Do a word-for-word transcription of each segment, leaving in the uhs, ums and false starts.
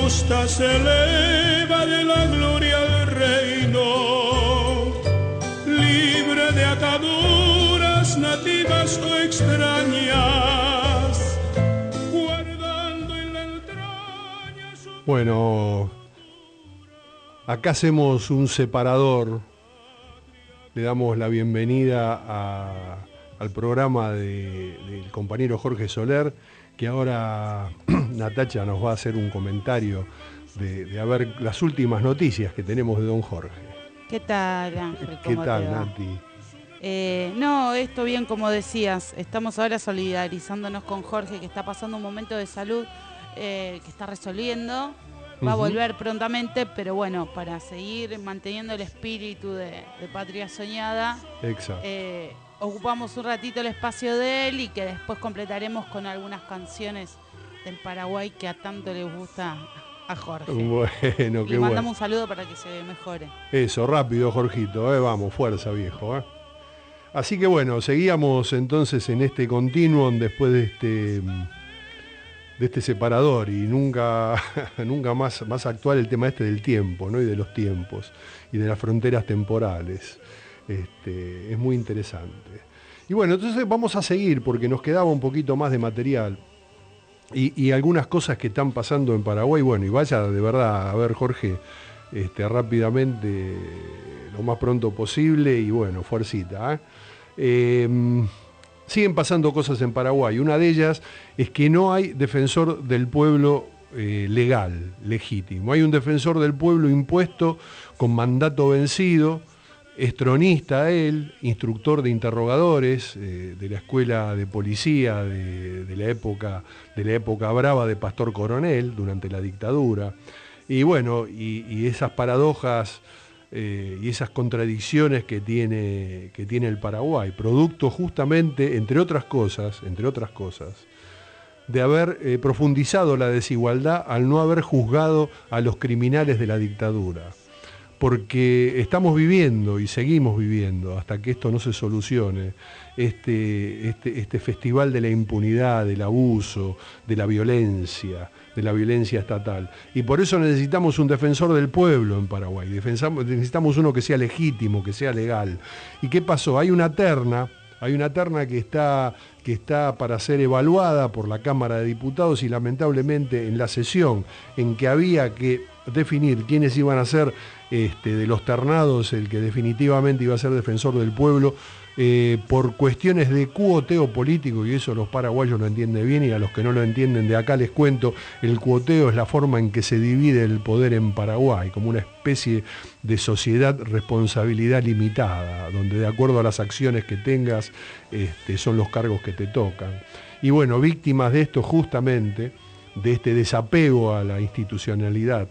justa se eleva de la gloria del reino, libre de ataduras nativas o extrañas, guardando en la entraña su... Bueno, acá hacemos un separador, le damos la bienvenida a, al programa de, del compañero Jorge Soler, que ahora Natacha nos va a hacer un comentario de, de a ver las últimas noticias que tenemos de don Jorge. ¿Qué tal, Ángel? ¿Qué ¿Cómo tal, te va? Nati? Eh, no, esto bien como decías, estamos ahora solidarizándonos con Jorge, que está pasando un momento de salud eh, que está resolviendo. Va a volver prontamente, pero bueno, para seguir manteniendo el espíritu de, de Patria Soñada, Exacto. Eh, ocupamos un ratito el espacio de él y que después completaremos con algunas canciones del Paraguay que a tanto le gusta a Jorge. Bueno, qué Le bueno. mandamos un saludo para que se mejore. Eso, rápido, Jorgito, eh, vamos, fuerza, viejo. Eh. Así que bueno, seguíamos entonces en este continuum después de este... de este separador, y nunca, nunca más, más actual el tema este del tiempo, ¿no? Y de los tiempos, y de las fronteras temporales. Este, es muy interesante. Y bueno, entonces vamos a seguir, porque nos quedaba un poquito más de material, y, y algunas cosas que están pasando en Paraguay. Bueno, y vaya de verdad a ver, Jorge, este, rápidamente, lo más pronto posible, y bueno, fuercita, ¿eh? Eh, Siguen pasando cosas en Paraguay. Una de ellas es que no hay defensor del pueblo eh, legal, legítimo. Hay un defensor del pueblo impuesto con mandato vencido, es tronista él, instructor de interrogadores eh, de la escuela de policía de, de, la época, de la época brava de Pastor Coronel durante la dictadura. Y bueno, y, y esas paradojas... Eh, y esas contradicciones que tiene, que tiene el Paraguay, producto justamente, entre otras cosas, entre otras cosas, de haber eh, profundizado la desigualdad al no haber juzgado a los criminales de la dictadura. Porque estamos viviendo y seguimos viviendo, hasta que esto no se solucione, este, este, este festival de la impunidad, del abuso, de la violencia, de la violencia estatal. Y por eso necesitamos un defensor del pueblo en Paraguay, necesitamos uno que sea legítimo, que sea legal. ¿Y qué pasó? Hay una terna, hay una terna que está, que está para ser evaluada por la Cámara de Diputados, y lamentablemente en la sesión en que había que definir quiénes iban a ser este, de los ternados el que definitivamente iba a ser defensor del pueblo, Eh, por cuestiones de cuoteo político, y eso los paraguayos lo entienden bien, y a los que no lo entienden de acá les cuento, el cuoteo es la forma en que se divide el poder en Paraguay, como una especie de sociedad responsabilidad limitada, donde de acuerdo a las acciones que tengas, este, son los cargos que te tocan. Y bueno, víctimas de esto justamente, de este desapego a la institucionalidad,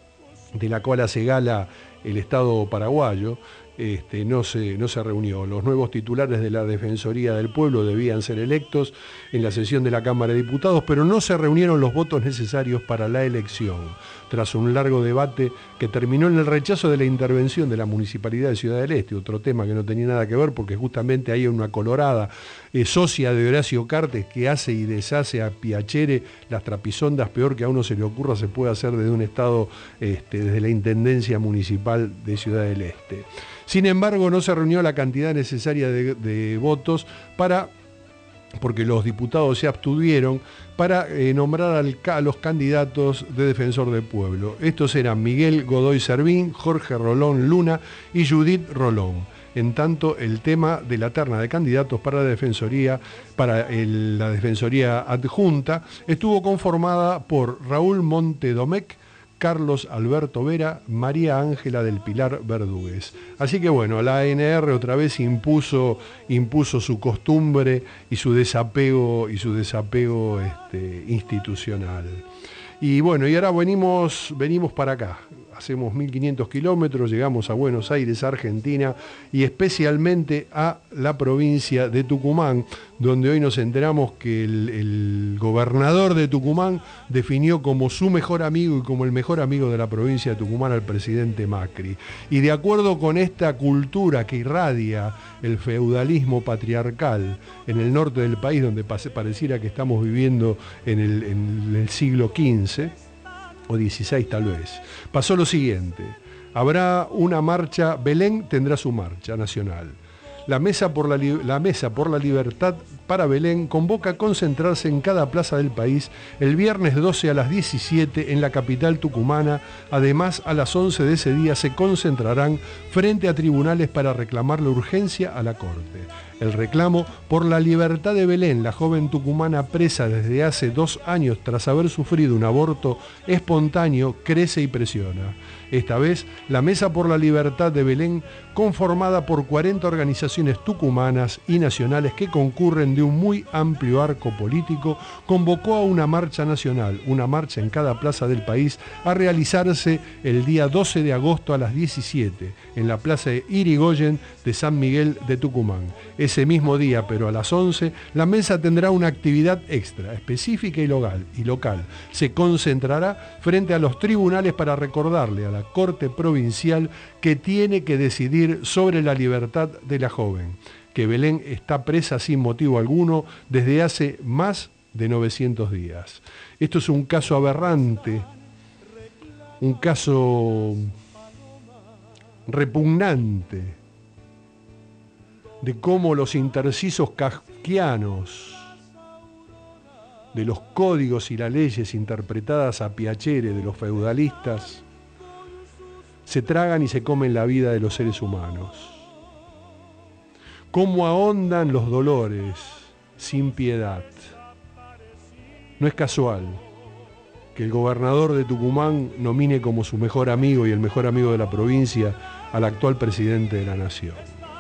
de la cual hace gala el Estado paraguayo, Este, no, se, no se reunió. Los nuevos titulares de la Defensoría del Pueblo debían ser electos en la sesión de la Cámara de Diputados, pero no se reunieron los votos necesarios para la elección, tras un largo debate que terminó en el rechazo de la intervención de la Municipalidad de Ciudad del Este, otro tema que no tenía nada que ver, porque justamente hay una colorada eh, socia de Horacio Cartes que hace y deshace a Piacere las trapisondas, peor que a uno se le ocurra se puede hacer desde un estado, este, desde la Intendencia Municipal de Ciudad del Este. Sin embargo, no se reunió la cantidad necesaria de, de votos para, porque los diputados se abstuvieron, para eh, nombrar al, a los candidatos de defensor del pueblo. Estos eran Miguel Godoy Servín, Jorge Rolón Luna y Judith Rolón. En tanto, el tema de la terna de candidatos para la defensoría, para el, la defensoría adjunta, estuvo conformada por Raúl Montedomecq, Carlos Alberto Vera, María Ángela del Pilar Verdúguez. Así que bueno, la A N R otra vez impuso, impuso su costumbre y su desapego, y su desapego este, institucional. Y bueno, y ahora venimos, venimos para acá. Hacemos mil quinientos kilómetros, llegamos a Buenos Aires, Argentina, y especialmente a la provincia de Tucumán, donde hoy nos enteramos que el, el gobernador de Tucumán definió como su mejor amigo y como el mejor amigo de la provincia de Tucumán al presidente Macri. Y de acuerdo con esta cultura que irradia el feudalismo patriarcal en el norte del país, donde pareciera que estamos viviendo en el, en el siglo quince, o dieciséis tal vez, pasó lo siguiente. Habrá una marcha, Belén tendrá su marcha nacional. La Mesa por la, la Mesa por la Libertad para Belén convoca a concentrarse en cada plaza del país el viernes doce a las diecisiete en la capital tucumana. Además, a las once de ese día se concentrarán frente a tribunales para reclamar la urgencia a la Corte. El reclamo por la libertad de Belén, la joven tucumana presa desde hace dos años tras haber sufrido un aborto espontáneo, crece y presiona. Esta vez, la Mesa por la Libertad de Belén, conformada por cuarenta organizaciones tucumanas y nacionales que concurren de un muy amplio arco político, convocó a una marcha nacional, una marcha en cada plaza del país, a realizarse el día doce de agosto a las diecisiete, en la plaza de Irigoyen de San Miguel de Tucumán. Ese mismo día, pero a las once, la mesa tendrá una actividad extra, específica y local, y local. Se concentrará frente a los tribunales para recordarle a la Corte Provincial que tiene que decidir sobre la libertad de la joven, que Belén está presa sin motivo alguno desde hace más de novecientos días. Esto es un caso aberrante, un caso repugnante de cómo los intercisos kafkianos de los códigos y las leyes interpretadas a piacere de los feudalistas se tragan y se comen la vida de los seres humanos. Cómo ahondan los dolores sin piedad. No es casual que el gobernador de Tucumán nomine como su mejor amigo y el mejor amigo de la provincia al actual presidente de la nación.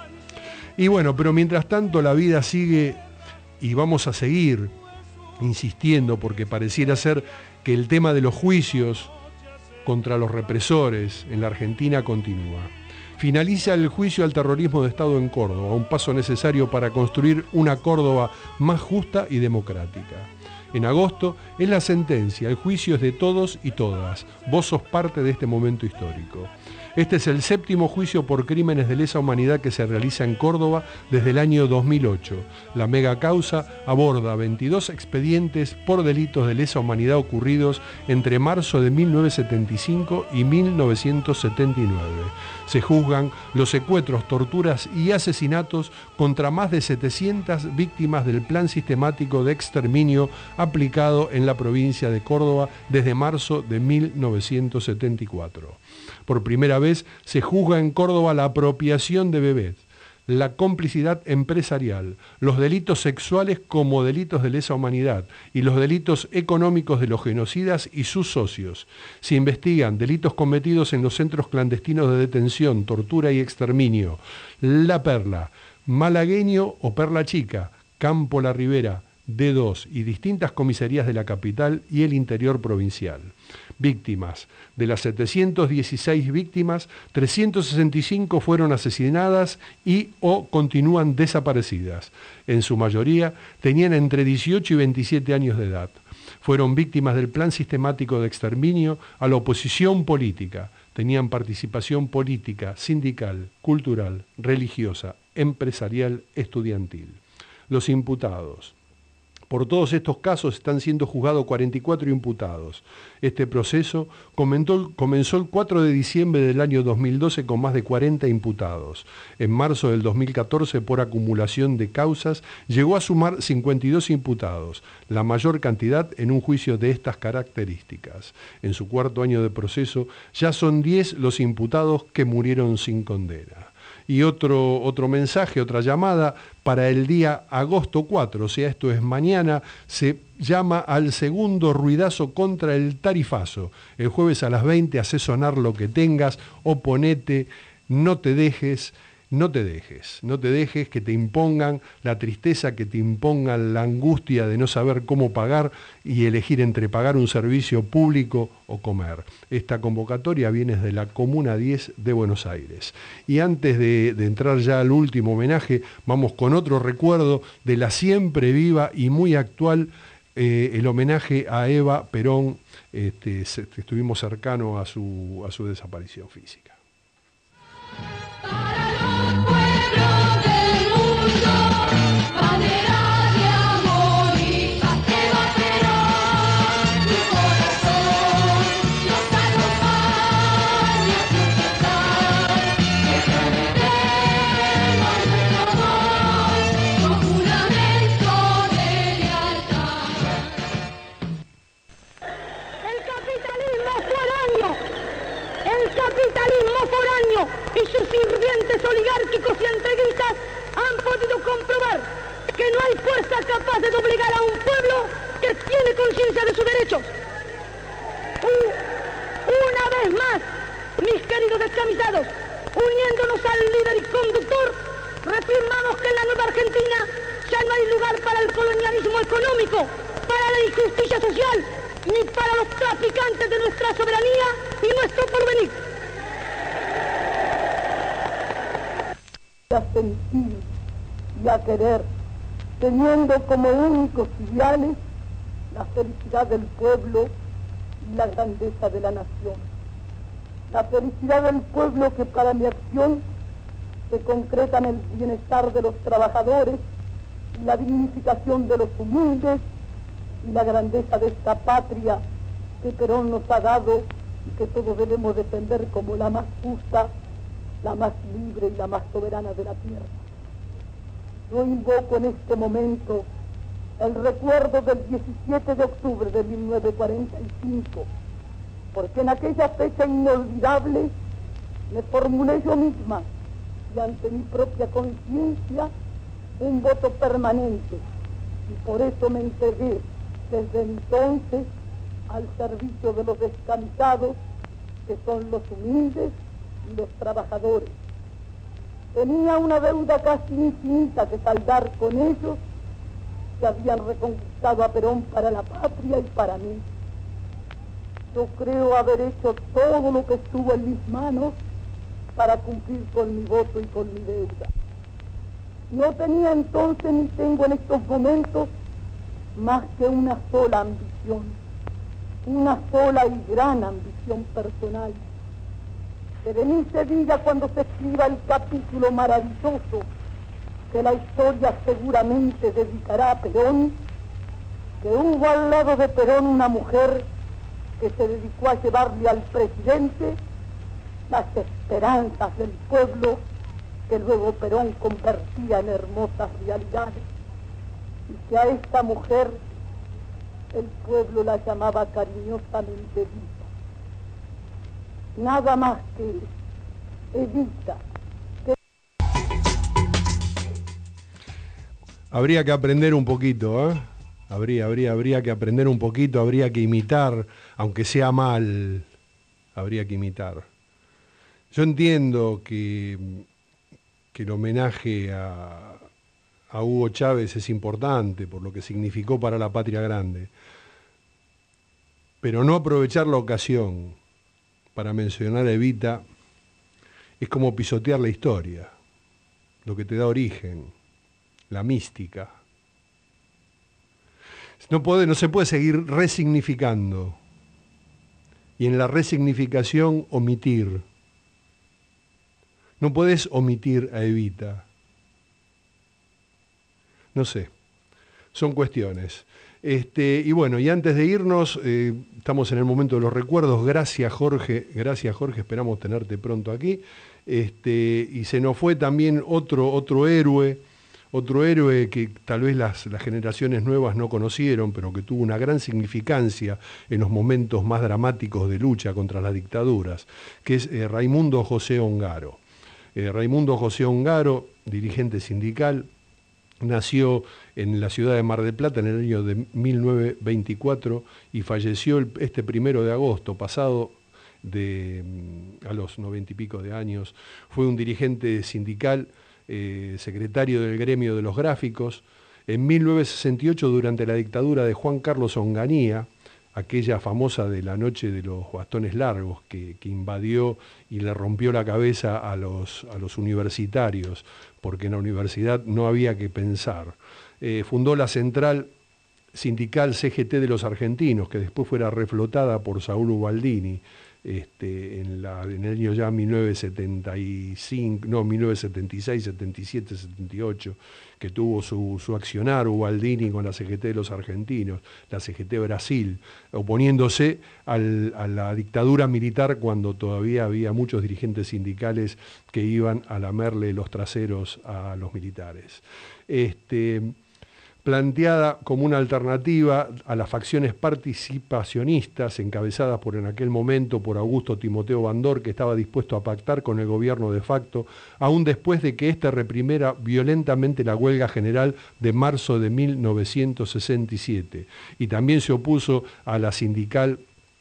Y bueno, pero mientras tanto la vida sigue y vamos a seguir insistiendo porque pareciera ser que el tema de los juicios contra los represores en la Argentina continúa. Finaliza el juicio al terrorismo de Estado en Córdoba, un paso necesario para construir una Córdoba más justa y democrática. En agosto es la sentencia, el juicio es de todos y todas. Vos sos parte de este momento histórico. Este es el séptimo juicio por crímenes de lesa humanidad que se realiza en Córdoba desde el año dos mil ocho. La mega causa aborda veintidós expedientes por delitos de lesa humanidad ocurridos entre marzo de mil novecientos setenta y cinco y mil novecientos setenta y nueve. Se juzgan los secuestros, torturas y asesinatos contra más de setecientas víctimas del plan sistemático de exterminio aplicado en la provincia de Córdoba desde marzo de mil novecientos setenta y cuatro. Por primera vez se juzga en Córdoba la apropiación de bebés, la complicidad empresarial, los delitos sexuales como delitos de lesa humanidad y los delitos económicos de los genocidas y sus socios. Se investigan delitos cometidos en los centros clandestinos de detención, tortura y exterminio, La Perla, Malagueño o Perla Chica, Campo La Ribera, D dos y distintas comisarías de la capital y el interior provincial. Víctimas. De las setecientas dieciséis víctimas, trescientas sesenta y cinco fueron asesinadas y o continúan desaparecidas. En su mayoría tenían entre dieciocho y veintisiete años de edad. Fueron víctimas del plan sistemático de exterminio a la oposición política. Tenían participación política, sindical, cultural, religiosa, empresarial, estudiantil. Los imputados. Por todos estos casos están siendo juzgados cuarenta y cuatro imputados. Este proceso comenzó, comenzó el cuatro de diciembre del año dos mil doce con más de cuarenta imputados. En marzo del dos mil catorce, por acumulación de causas, llegó a sumar cincuenta y dos imputados, la mayor cantidad en un juicio de estas características. En su cuarto año de proceso, ya son diez los imputados que murieron sin condena. Y otro, otro mensaje, otra llamada para el día agosto cuatro, o sea, esto es mañana, se llama al segundo ruidazo contra el tarifazo. El jueves a las veinte, hace sonar lo que tengas, oponete, no te dejes, no te dejes, no te dejes que te impongan la tristeza, que te impongan la angustia de no saber cómo pagar y elegir entre pagar un servicio público o comer. Esta convocatoria viene de la Comuna diez de Buenos Aires. Y antes de, de entrar ya al último homenaje, vamos con otro recuerdo de la siempre viva y muy actual, eh, el homenaje a Eva Perón. Este, estuvimos cercanos a su, a su desaparición física. oligárquicos y entreguistas han podido comprobar que no hay fuerza capaz de doblegar a un pueblo que tiene conciencia de sus derechos. Uh, una vez más, mis queridos descamisados, uniéndonos al líder y conductor, reafirmamos que en la nueva Argentina ya no hay lugar para el colonialismo económico, para la injusticia social, ni para los traficantes de nuestra soberanía y nuestro porvenir. A sentir y a querer, teniendo como únicos ideales la felicidad del pueblo y la grandeza de la nación. La felicidad del pueblo que para mi acción se concreta en el bienestar de los trabajadores y la dignificación de los humildes y la grandeza de esta patria que Perón nos ha dado y que todos debemos defender como la más justa, la más libre y la más soberana de la tierra. Yo invoco en este momento el recuerdo del diecisiete de octubre de mil novecientos cuarenta y cinco, porque en aquella fecha inolvidable me formulé yo misma y ante mi propia conciencia un voto permanente, y por eso me entregué desde entonces al servicio de los descansados, que son los humildes y los trabajadores. Tenía una deuda casi infinita que saldar con ellos, que habían reconquistado a Perón para la patria y para mí. Yo creo haber hecho todo lo que estuvo en mis manos para cumplir con mi voto y con mi deuda. No tenía entonces ni tengo en estos momentos más que una sola ambición, una sola y gran ambición personal. Que de mí se diga cuando se escriba el capítulo maravilloso que la historia seguramente dedicará a Perón, que hubo al lado de Perón una mujer que se dedicó a llevarle al presidente las esperanzas del pueblo que luego Perón convertía en hermosas realidades, y que a esta mujer el pueblo la llamaba cariñosamente Evita. Nada más que Evita. Que... Habría que aprender un poquito, ¿eh? Habría, habría, habría que aprender un poquito, habría que imitar, aunque sea mal, habría que imitar. Yo entiendo que, que el homenaje a, a Hugo Chávez es importante por lo que significó para la patria grande, pero no aprovechar la ocasión para mencionar a Evita es como pisotear la historia, lo que te da origen, la mística. No puede, no se puede seguir resignificando y en la resignificación omitir. No puedes omitir a Evita. No sé, son cuestiones. Este, y bueno, y antes de irnos, eh, estamos en el momento de los recuerdos. Gracias, Jorge, gracias, Jorge, esperamos tenerte pronto aquí. Este, y se nos fue también otro, otro héroe, otro héroe que tal vez las, las generaciones nuevas no conocieron, pero que tuvo una gran significancia en los momentos más dramáticos de lucha contra las dictaduras, que es eh, Raimundo José Ongaro. Eh, Raimundo José Ongaro, dirigente sindical, nació en la ciudad de Mar del Plata en el año de mil novecientos veinticuatro y falleció el, este primero de agosto pasado de, a los noventa y pico de años. Fue un dirigente sindical, eh, secretario del gremio de los gráficos. En mil novecientos sesenta y ocho, durante la dictadura de Juan Carlos Onganía, aquella famosa de la noche de los bastones largos que, que invadió y le rompió la cabeza a los, a los universitarios, porque en la universidad no había que pensar. Eh, fundó la central sindical C G T de los argentinos, que después fuera reflotada por Saúl Ubaldini, este, en, la, en el año ya mil novecientos setenta y cinco, no, mil novecientos setenta y seis, setenta y siete, setenta y ocho, que tuvo su, su accionar Ubaldini con la C G T de los argentinos, la C G T Brasil, oponiéndose al, a la dictadura militar cuando todavía había muchos dirigentes sindicales que iban a lamerle los traseros a los militares. Este, planteada como una alternativa a las facciones participacionistas encabezadas por en aquel momento por Augusto Timoteo Bandor, que estaba dispuesto a pactar con el gobierno de facto, aún después de que éste reprimiera violentamente la huelga general de marzo de mil novecientos sesenta y siete, y también se opuso a la sindical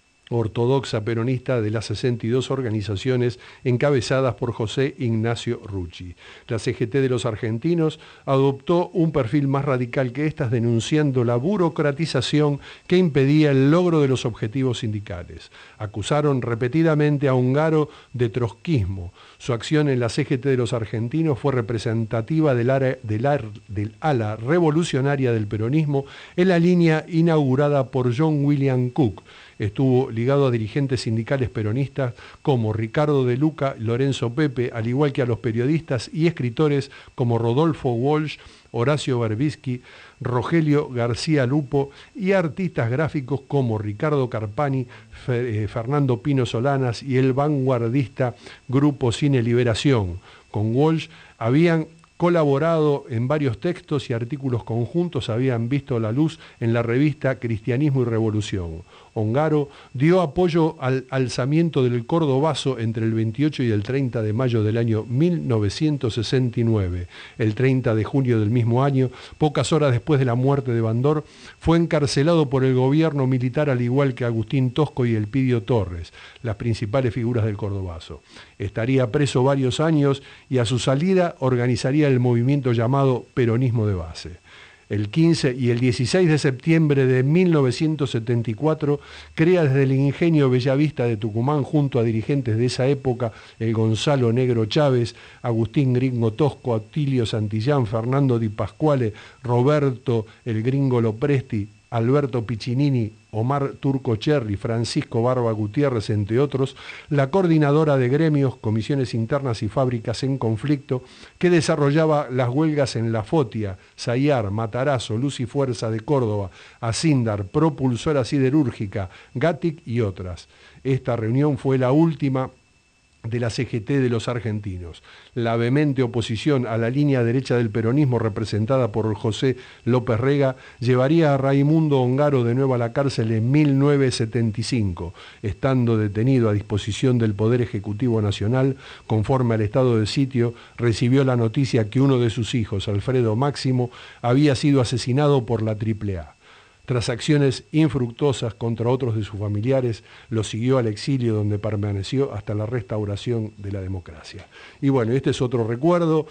ortodoxa peronista de las sesenta y dos organizaciones encabezadas por José Ignacio Rucci. La C G T de los argentinos adoptó un perfil más radical que estas, denunciando la burocratización que impedía el logro de los objetivos sindicales. Acusaron repetidamente a Ungaro de trotskismo. Su acción en la C G T de los argentinos fue representativa del, ara, del, ar, del ala revolucionaria del peronismo en la línea inaugurada por John William Cook. Estuvo ligado a dirigentes sindicales peronistas como Ricardo de Luca, Lorenzo Pepe, al igual que a los periodistas y escritores como Rodolfo Walsh, Horacio Berbisky, Rogelio García Lupo, y artistas gráficos como Ricardo Carpani, Fe, eh, Fernando Pino Solanas y el vanguardista Grupo Cine Liberación. Con Walsh habían colaborado en varios textos y artículos conjuntos, habían visto la luz en la revista Cristianismo y Revolución. Ongaro dio apoyo al alzamiento del Cordobazo entre el veintiocho y el treinta de mayo del año mil novecientos sesenta y nueve. El treinta de junio del mismo año, pocas horas después de la muerte de Bandor, fue encarcelado por el gobierno militar, al igual que Agustín Tosco y Elpidio Torres, las principales figuras del Cordobazo. Estaría preso varios años y a su salida organizaría el movimiento llamado Peronismo de Base. El quince y el dieciséis de septiembre de mil novecientos setenta y cuatro crea desde el ingenio Bellavista de Tucumán, junto a dirigentes de esa época, el Gonzalo Negro Chávez, Agustín Gringo Tosco, Atilio Santillán, Fernando Di Pasquale, Roberto el Gringo Lopresti, Alberto Piccinini, Omar Turco Cherry, Francisco Barba Gutiérrez, entre otros, la coordinadora de gremios, comisiones internas y fábricas en conflicto, que desarrollaba las huelgas en La Fotia, Sayar, Matarazo, Luz y Fuerza de Córdoba, Acindar, Propulsora Siderúrgica, Gatic y otras. Esta reunión fue la última de la C G T de los argentinos. La vehemente oposición a la línea derecha del peronismo, representada por José López Rega, llevaría a Raimundo Ongaro de nuevo a la cárcel en mil novecientos setenta y cinco, estando detenido a disposición del Poder Ejecutivo Nacional. Conforme al estado de sitio, recibió la noticia que uno de sus hijos, Alfredo Máximo, había sido asesinado por la triple A. Tras acciones infructuosas contra otros de sus familiares, lo siguió al exilio, donde permaneció hasta la restauración de la democracia. Y bueno, este es otro recuerdo.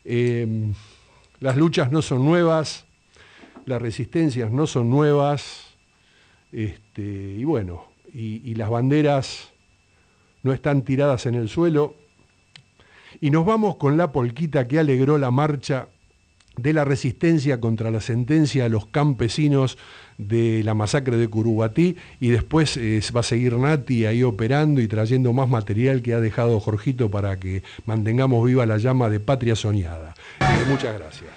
Eh, las luchas no son nuevas, las resistencias no son nuevas, este, y bueno, y, y las banderas no están tiradas en el suelo. Y nos vamos con la polquita que alegró la marcha de la resistencia contra la sentencia a los campesinos de la masacre de Curubatí, y después eh, va a seguir Nati ahí operando y trayendo más material que ha dejado Jorgito para que mantengamos viva la llama de Patria Soñada. Eh, muchas gracias.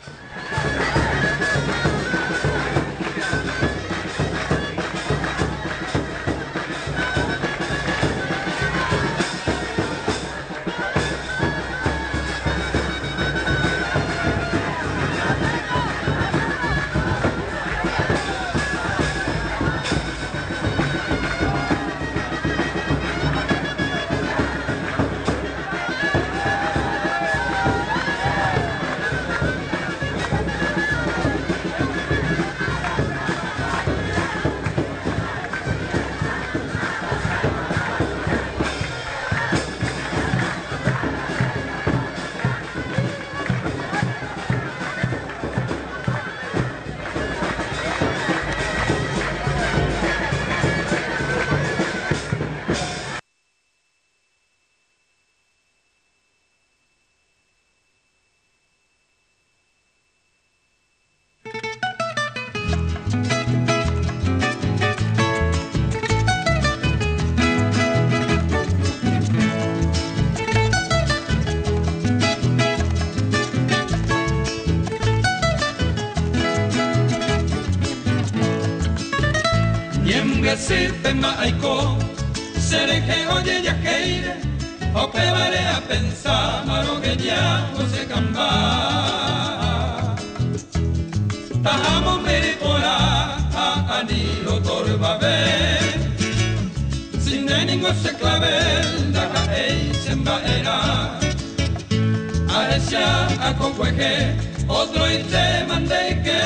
Tema aiko, sereke oye yakeire, o que vale a pensar, maro que ya no se camba. Bajamos Meripora, a Anilo Torbabe. Sin de ningún se clavel, daca ei semba era. A esa a concueje, otro y te mandé que.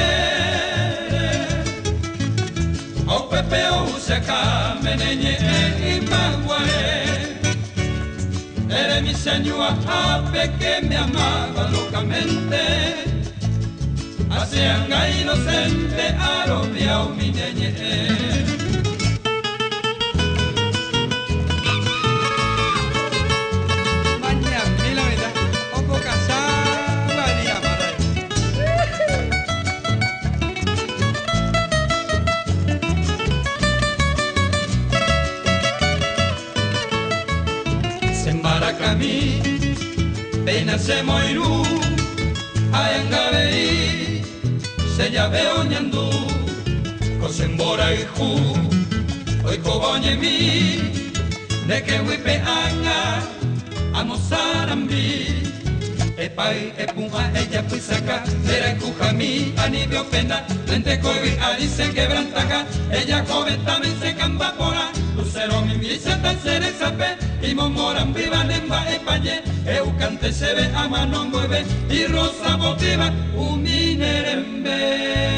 O Pepe o Useca, meneñe y maguare. Eres mi señora, ave que me amaba locamente. Hacianga inocente, arobia o mi neñe. Mañana, mira, mira, oco casaba, día para se embaraca mi, pena se moirú, ayanga veí. Se ya veo ñandú, cosembora y ju, hoy coboñe mi, de que huipe anga, amosarambi, epai, epunja, ella puisaca, era cuja mi, anibio pena, lente coibi, alice quebrantaca, ella joven también se cambapora, lucero mi mi se tan sape, y momoran viva nemba epañe, eucante se ve a mano mueve, y rosa botiva, un minerembe.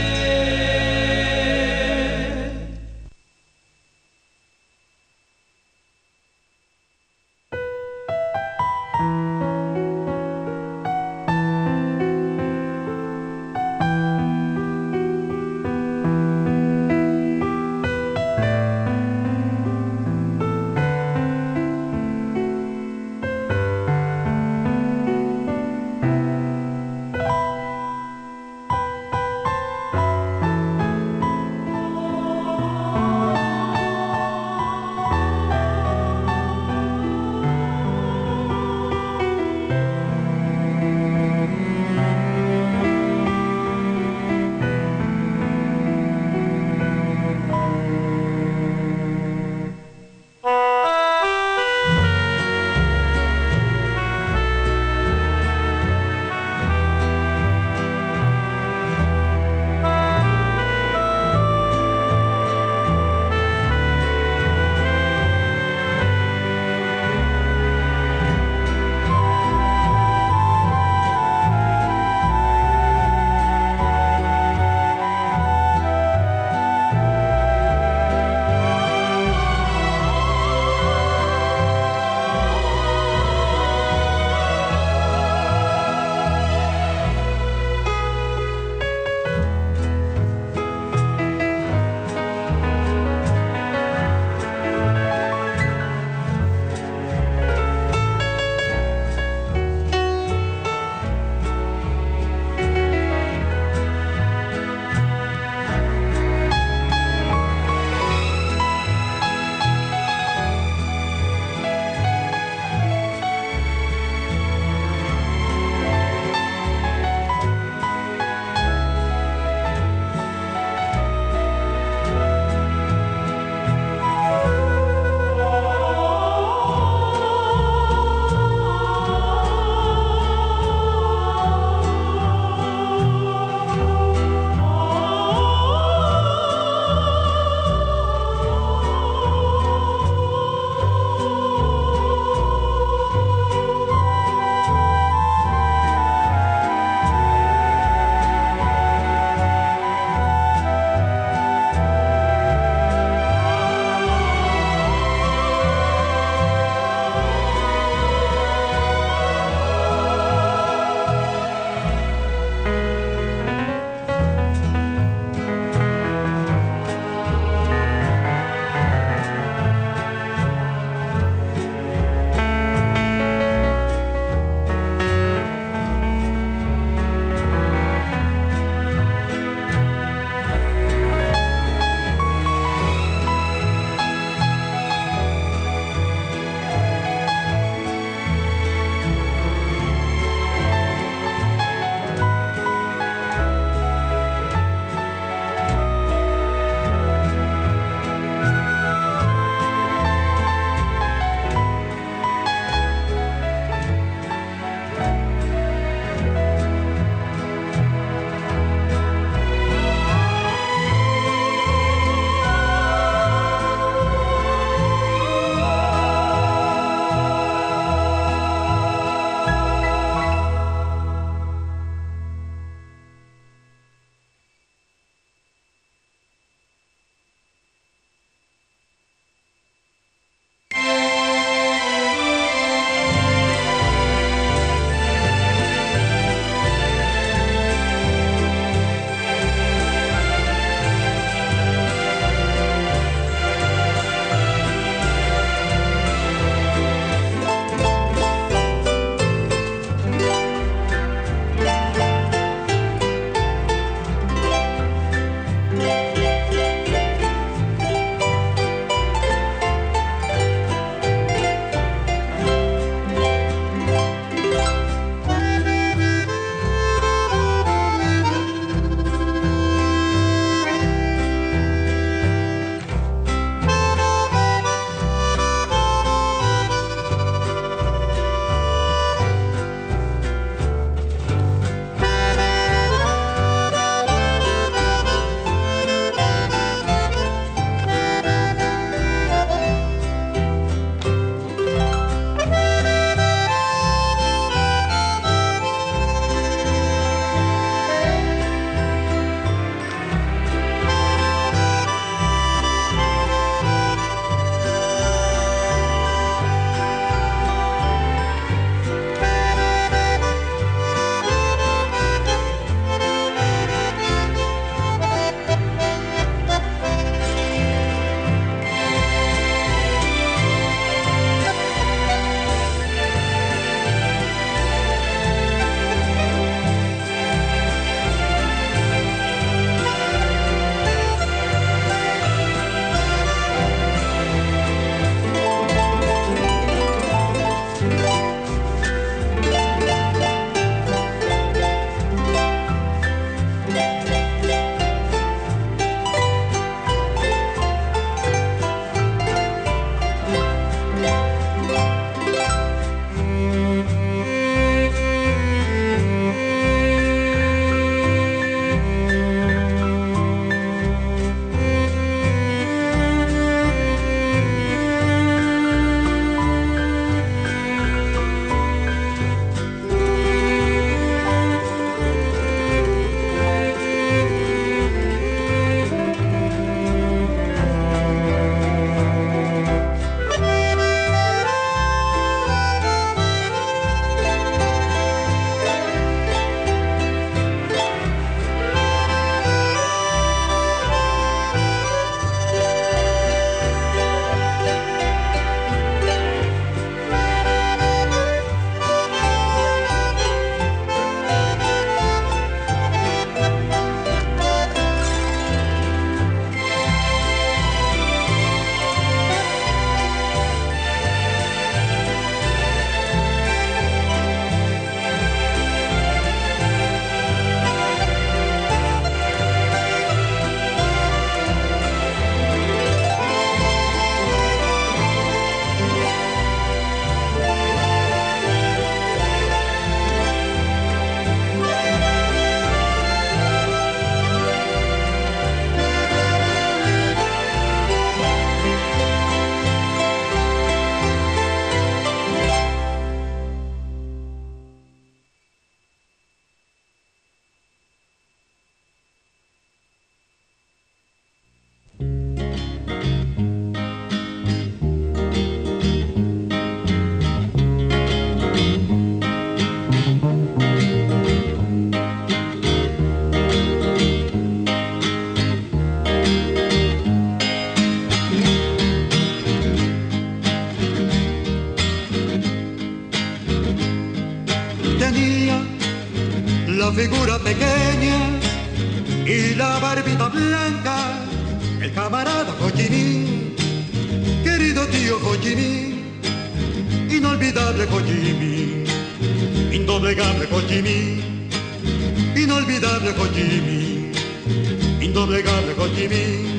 tenía la figura pequeña y la barbita blanca, el camarada Ho Chi Minh, querido tío Ho Chi Minh, inolvidable Ho Chi Minh, indoblegable Ho Chi Minh, inolvidable Ho Chi Minh, indoblegable Ho Chi Minh.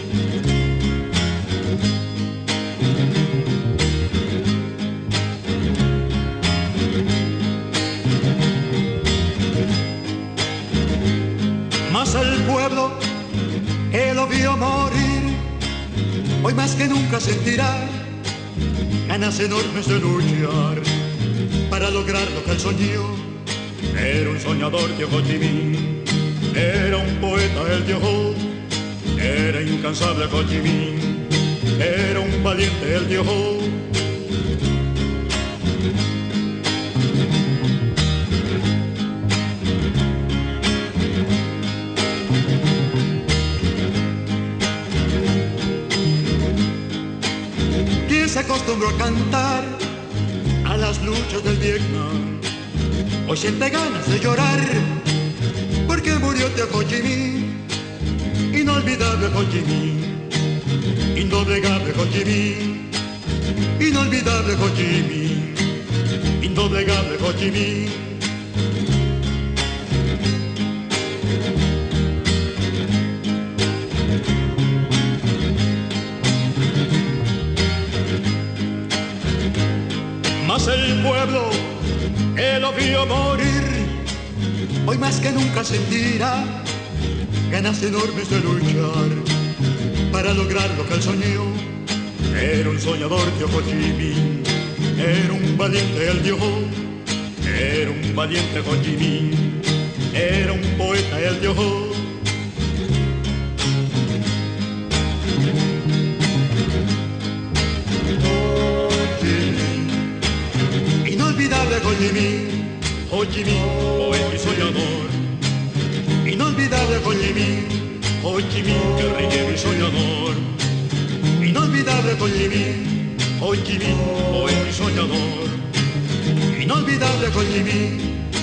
Mas el pueblo que lo vio morir, hoy más que nunca sentirá ganas enormes de luchar para lograr lo que él soñó. Era un soñador tío Ho Chi Minh, era un poeta el tío Ho, era incansable Ho Chi Minh, era un valiente el tío Ho. Se acostumbró a cantar a las luchas del Vietnam, hoy siente ganas de llorar porque murió tío Ho Chi Minh, inolvidable Ho Chi Minh, indoblegable Ho Chi Minh, inolvidable Ho Chi Minh, indoblegable Ho Chi Minh. Mas el pueblo que lo vio morir, hoy más que nunca sentirá ganas enormes de luchar para lograr lo que él soñó. Era un soñador tío Ho Chi Minh, era un valiente el tío Ho, era un valiente Ho Chi Minh, era un poeta el tío Ho. Inolvidable Ho Chi Minh, Ho Chi Minh, poeta y soñador. Inolvidable Ho Chi Minh, Ho Chi Minh, guerrillero y soñador. Inolvidable Ho Chi Minh, Ho Chi Minh, poeta y soñador. Inolvidable Ho Chi Minh,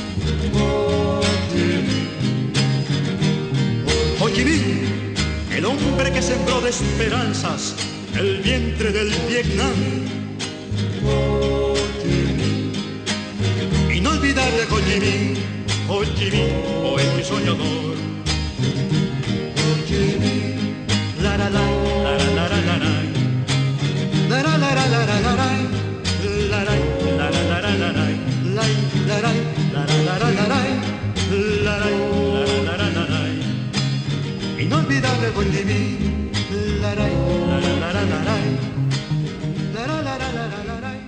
Ho Chi Minh, el hombre que sembró de esperanzas el vientre del Vietnam. Inolvidable Ho Chi Minh, Ho Chi Minh, poeta y soñador. Ho Chi Minh, la la la, la la la la la, la la la la la la la, la la la la la la la, la la la la la la la, la la la la la. Inolvidable Ho Chi Minh, la la la la la la la, la la la la la la la.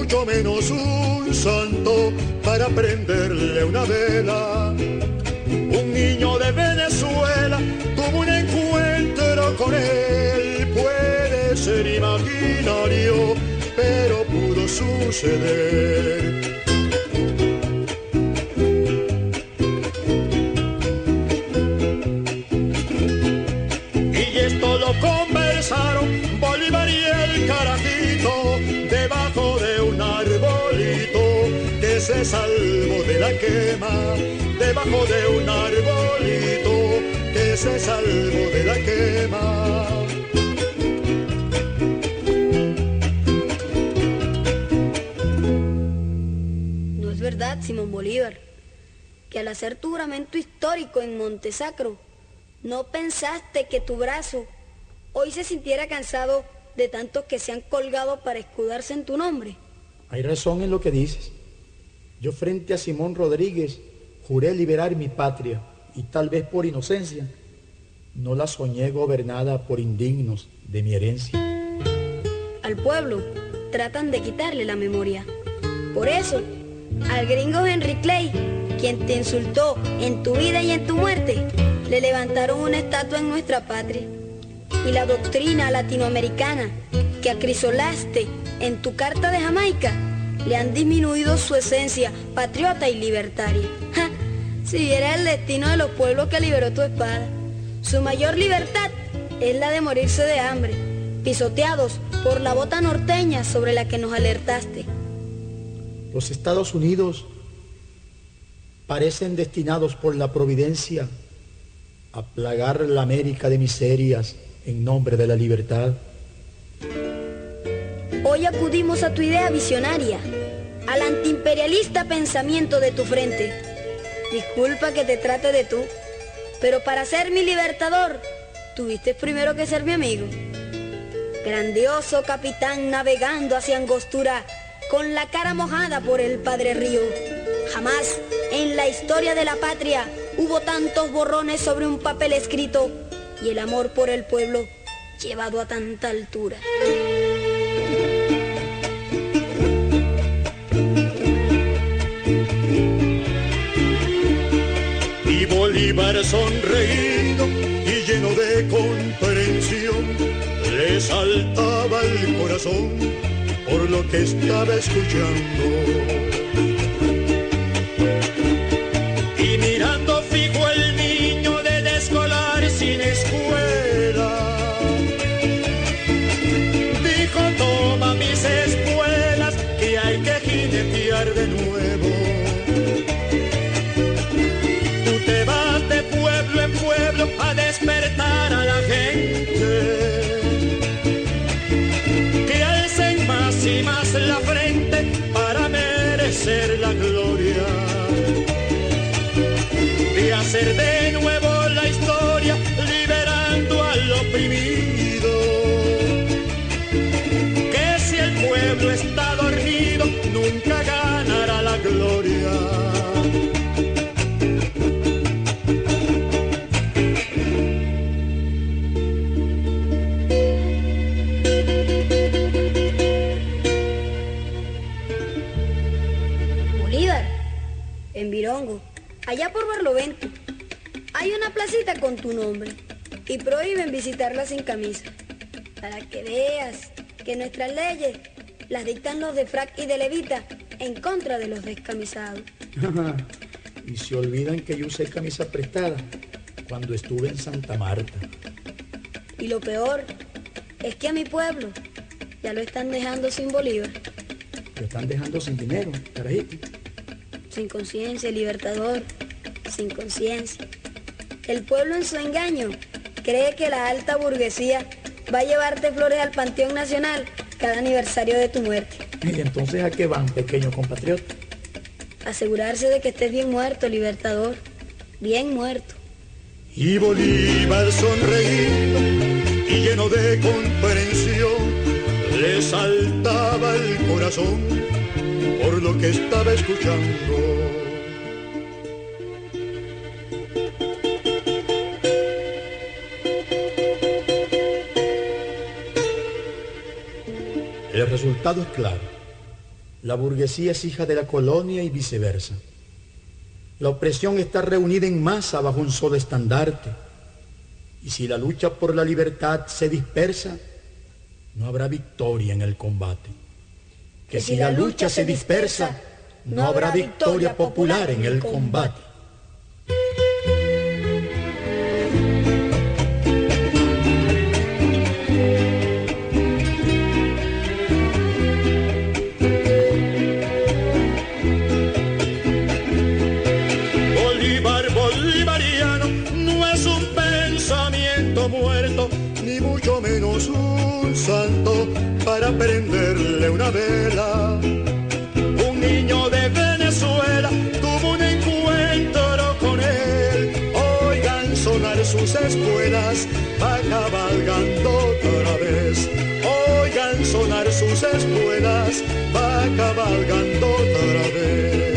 mucho menos un santo para prenderle una vela. Un niño de Venezuela tuvo un encuentro con él, puede ser imaginario, pero pudo suceder. Y esto lo conversaron Bolívar y el carajito debajo de un arbolito que se salvó de la quema, debajo de un arbolito que se salvó de la quema. ¿No es verdad, Simón Bolívar, que al hacer tu juramento histórico en Montesacro, no pensaste que tu brazo hoy se sintiera cansado de tantos que se han colgado para escudarse en tu nombre? Hay razón en lo que dices. Yo frente a Simón Rodríguez juré liberar mi patria y tal vez por inocencia no la soñé gobernada por indignos de mi herencia. Al pueblo tratan de quitarle la memoria. Por eso, al gringo Henry Clay, quien te insultó en tu vida y en tu muerte, le levantaron una estatua en nuestra patria. Y la doctrina latinoamericana que acrisolaste en tu carta de Jamaica le han disminuido su esencia patriota y libertaria. ¡Ja! Si era el destino de los pueblos que liberó tu espada. Su mayor libertad es la de morirse de hambre, pisoteados por la bota norteña sobre la que nos alertaste. Los Estados Unidos parecen destinados por la providencia a plagar la América de miserias en nombre de la libertad. Hoy acudimos a tu idea visionaria, al antiimperialista pensamiento de tu frente. Disculpa que te trate de tú, pero para ser mi libertador, tuviste primero que ser mi amigo. Grandioso capitán navegando hacia Angostura, con la cara mojada por el Padre Río. Jamás en la historia de la patria hubo tantos borrones sobre un papel escrito y el amor por el pueblo llevado a tanta altura. Y Bolívar sonreído y lleno de comprensión le saltaba el corazón por lo que estaba escuchando. Y mirando fijo el niño del escolar sin escuela, dijo: toma mis espuelas que hay que jinetear de nuevo. Tú te vas de pueblo en pueblo a despertar a la gente, que alcen más y más la frente para merecer la gloria de hacer de nuevo la historia liberando al oprimido. Que si el pueblo está dormido nunca ganará la gloria. Bolívar, en Virongo, allá por Barlovento, hay una placita con tu nombre y prohíben visitarla sin camisa, para que veas que nuestras leyes las dictan los de frac y de levita en contra de los descamisados. Y se olvidan que yo usé camisa prestada cuando estuve en Santa Marta. Y lo peor es que a mi pueblo ya lo están dejando sin Bolívar. Lo están dejando sin dinero, carajito. Sin conciencia, libertador, sin conciencia. El pueblo en su engaño cree que la alta burguesía va a llevarte flores al Panteón Nacional cada aniversario de tu muerte. ¿Y entonces a qué van, pequeño compatriota? Asegurarse de que estés bien muerto, libertador, bien muerto. Y Bolívar sonreído y lleno de comprensión le saltaba el corazón por lo que estaba escuchando. El resultado es claro. La burguesía es hija de la colonia y viceversa. La opresión está reunida en masa bajo un solo estandarte. Y si la lucha por la libertad se dispersa, no habrá victoria en el combate. Que si la lucha se dispersa, no habrá victoria popular en el combate. Bolívar bolivariano no es un pensamiento muerto, ni mucho menos un santo para prenderle una vela. Un niño de Venezuela tuvo un encuentro con él. Oigan sonar sus espuelas, va cabalgando otra vez. Oigan sonar sus espuelas, va cabalgando otra vez.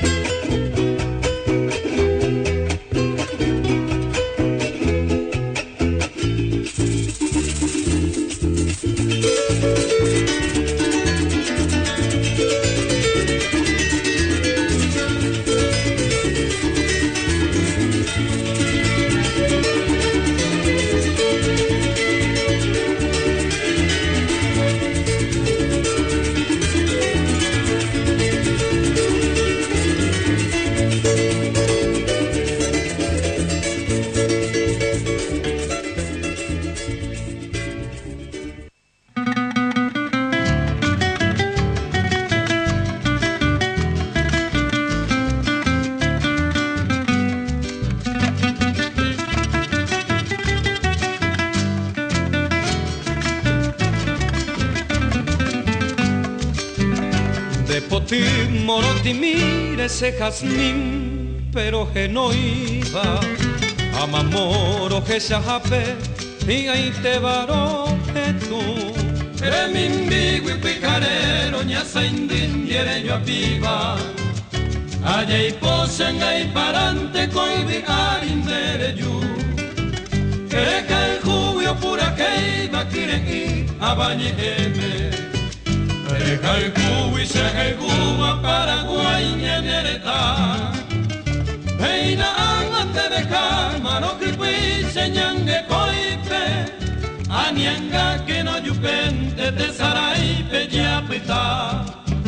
Moroti mira ese jazmín, pero que no iba a mamoro que se ajape y ahí te varo que tú. Eres mi ambigo y picarero, ñasa indindiere yo apiba. Allá y posen ahí parante coibi arindere yu. Que el jubio pura que iba a quiere a bañeme. Deja el cubo y se ejecuta Paraguay ñenereta. Peina angante de cama, no cripi señangue coipe. Anianga que no yupente te saraipe yapita.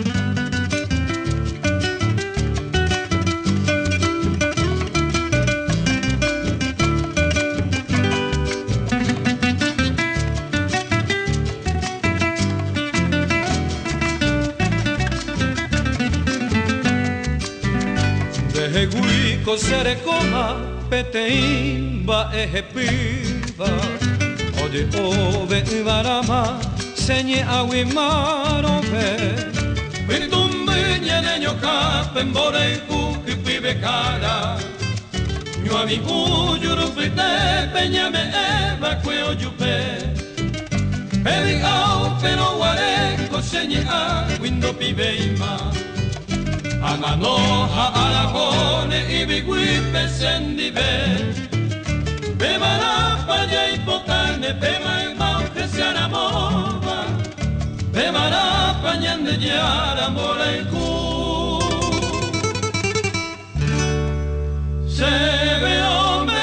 Eguico serecoma, peteimba ejepiba. Oye, ove barama, señe aguimaro ve. Pitumbe ñeneño capen, bore cuki pibe cara. Yo a mi cuyuru frite, peñame eva cueo yupe. Pedigao, pero guareco, señe aguindo pibeima. Anganoja, Aragone y Biguipe sendive. Beba la paya y potane, beba el mauque se aramova. Beba la paña de yara mora el cu. Se ve hombre.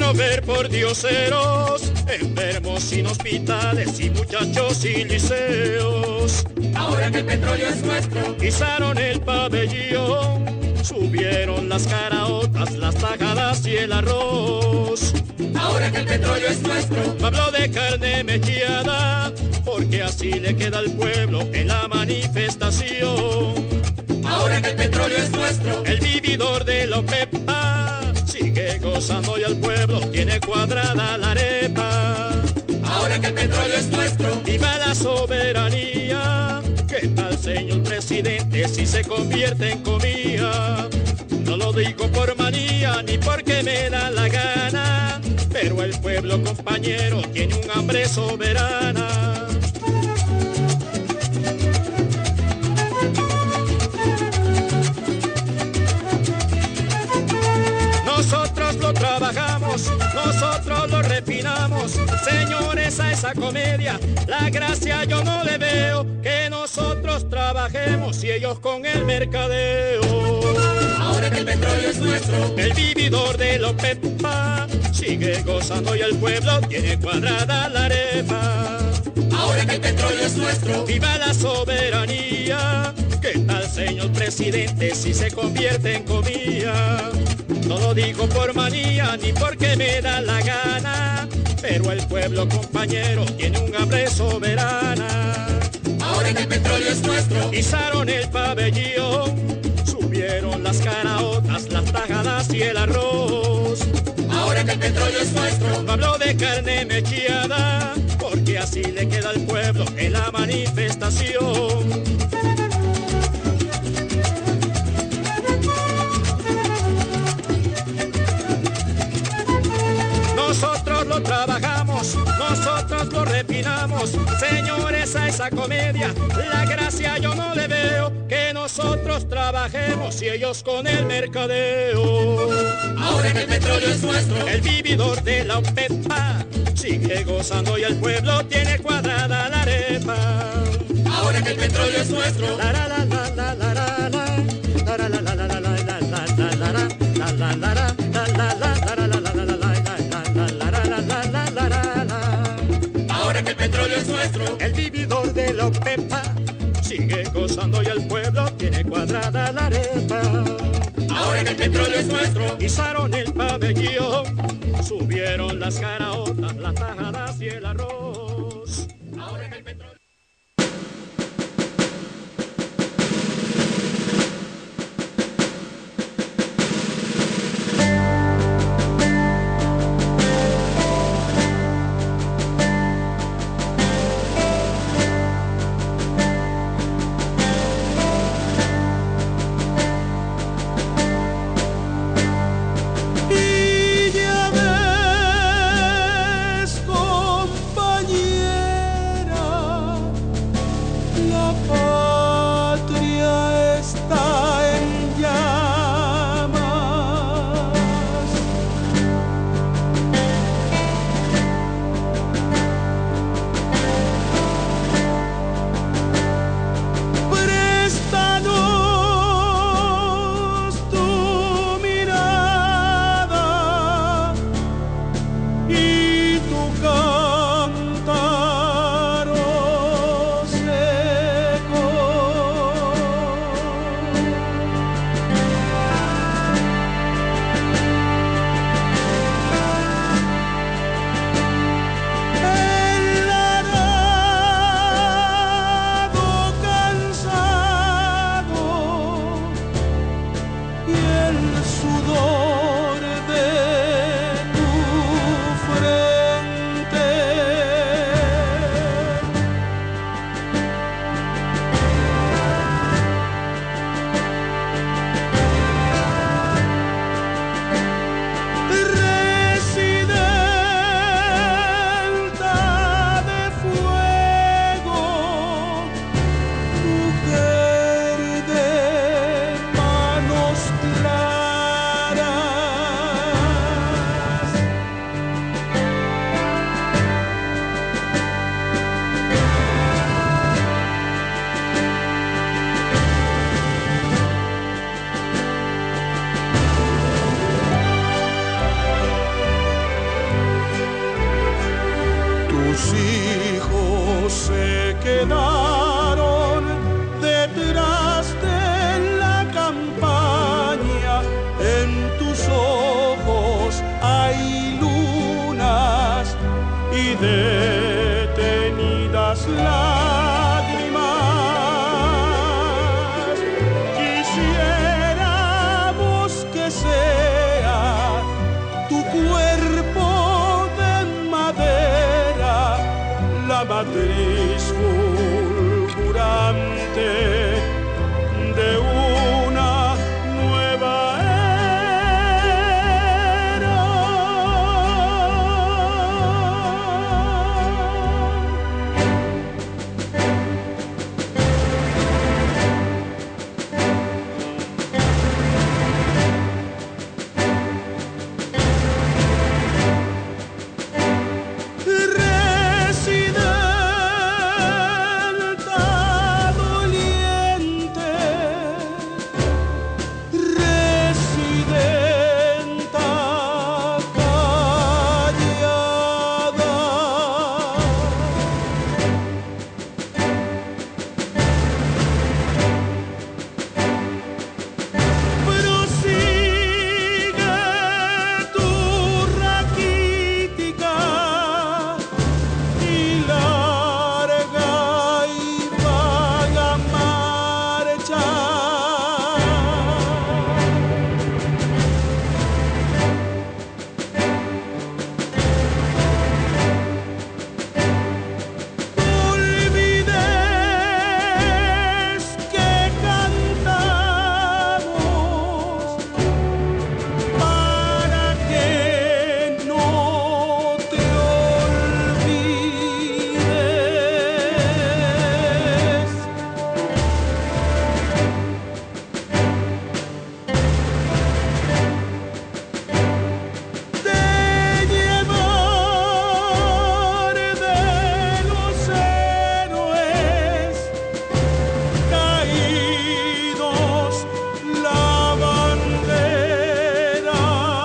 quiero ver por dioseros, enfermos sin hospitales y muchachos sin liceos. Ahora que el petróleo es nuestro, izaron el pabellón, subieron las caraotas, las tajadas y el arroz. Ahora que el petróleo es nuestro, habló de carne mechada, porque así le queda al pueblo en la manifestación. Ahora que el petróleo es nuestro, el vividor de la OPEPA sigue gozando y al pueblo tiene cuadrada la arepa. Ahora que el petróleo es nuestro, viva la soberanía. ¿Qué tal, señor presidente, si se convierte en comida? No lo digo por manía ni porque me da la gana, pero el pueblo, compañero, tiene un hambre soberana. Nosotros lo trabajamos, nosotros lo refinamos, señores, a esa comedia la gracia yo no le veo, que nosotros trabajemos y ellos con el mercadeo. Ahora que el petróleo es nuestro, el vividor de la OPEPA sigue gozando y el pueblo tiene cuadrada la arepa. Ahora que el petróleo es nuestro, viva la soberanía. ¿Qué tal, señor presidente, si se convierte en comida? No lo digo por manía ni porque me da la gana, pero el pueblo, compañero, tiene un hambre soberana. Ahora que el petróleo es nuestro, izaron el pabellón, subieron las caraotas, las tajadas y el arroz. Ahora que el petróleo es nuestro, habló de carne mechada, porque así le queda al pueblo en la manifestación. Nosotros lo trabajamos, nosotros lo refinamos, señores, a esa comedia la gracia yo no le veo, que nosotros trabajemos y ellos con el mercadeo. Ahora que el petróleo es nuestro, el vividor de la OPEPA sigue gozando y el pueblo tiene cuadrada la arepa. Ahora que el petróleo es nuestro, la la la la la la la la la la la la la la la la la la la. Ahora que el petróleo es nuestro, el vividor de la OPEPA sigue gozando y el pueblo tiene cuadrada la arepa. Ahora que el petróleo es nuestro, izaron el pabellón, subieron las caraotas, las tajadas y el arroz. Ahora que el petróleo... compañera, detenidas lágrimas. Quisiéramos que sea tu cuerpo de madera, la matriz fulgurante de una nueva era. Residenta doliente, residenta callada, prosigue tu raquítica y larga y vaga marcha. Olvides que cantamos para que no te olvides. De llevar de los héroes caídos la bandera.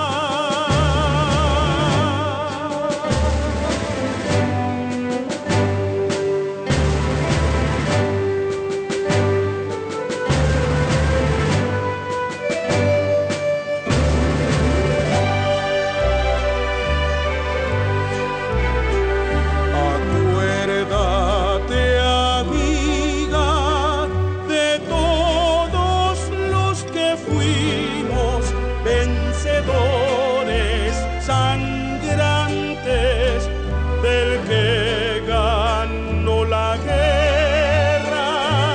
Acuérdate, amiga, de todos los que fuimos vencedores sangrantes, del que ganó la guerra.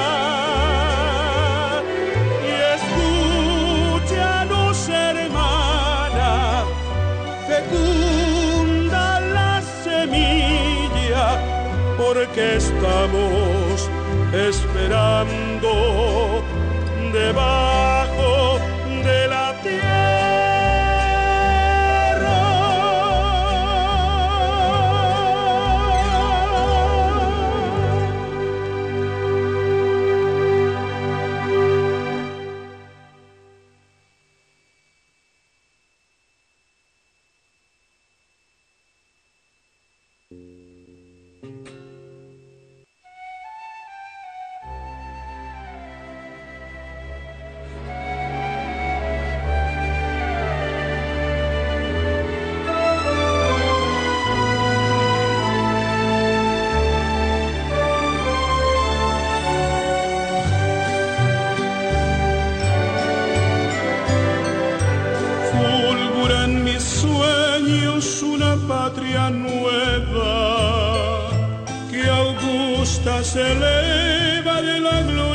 Y escúchanos, hermana, fecunda la semilla, porque estamos esperando debajo de la fulgura en mis sueños una patria nueva que augusta se eleva de la gloria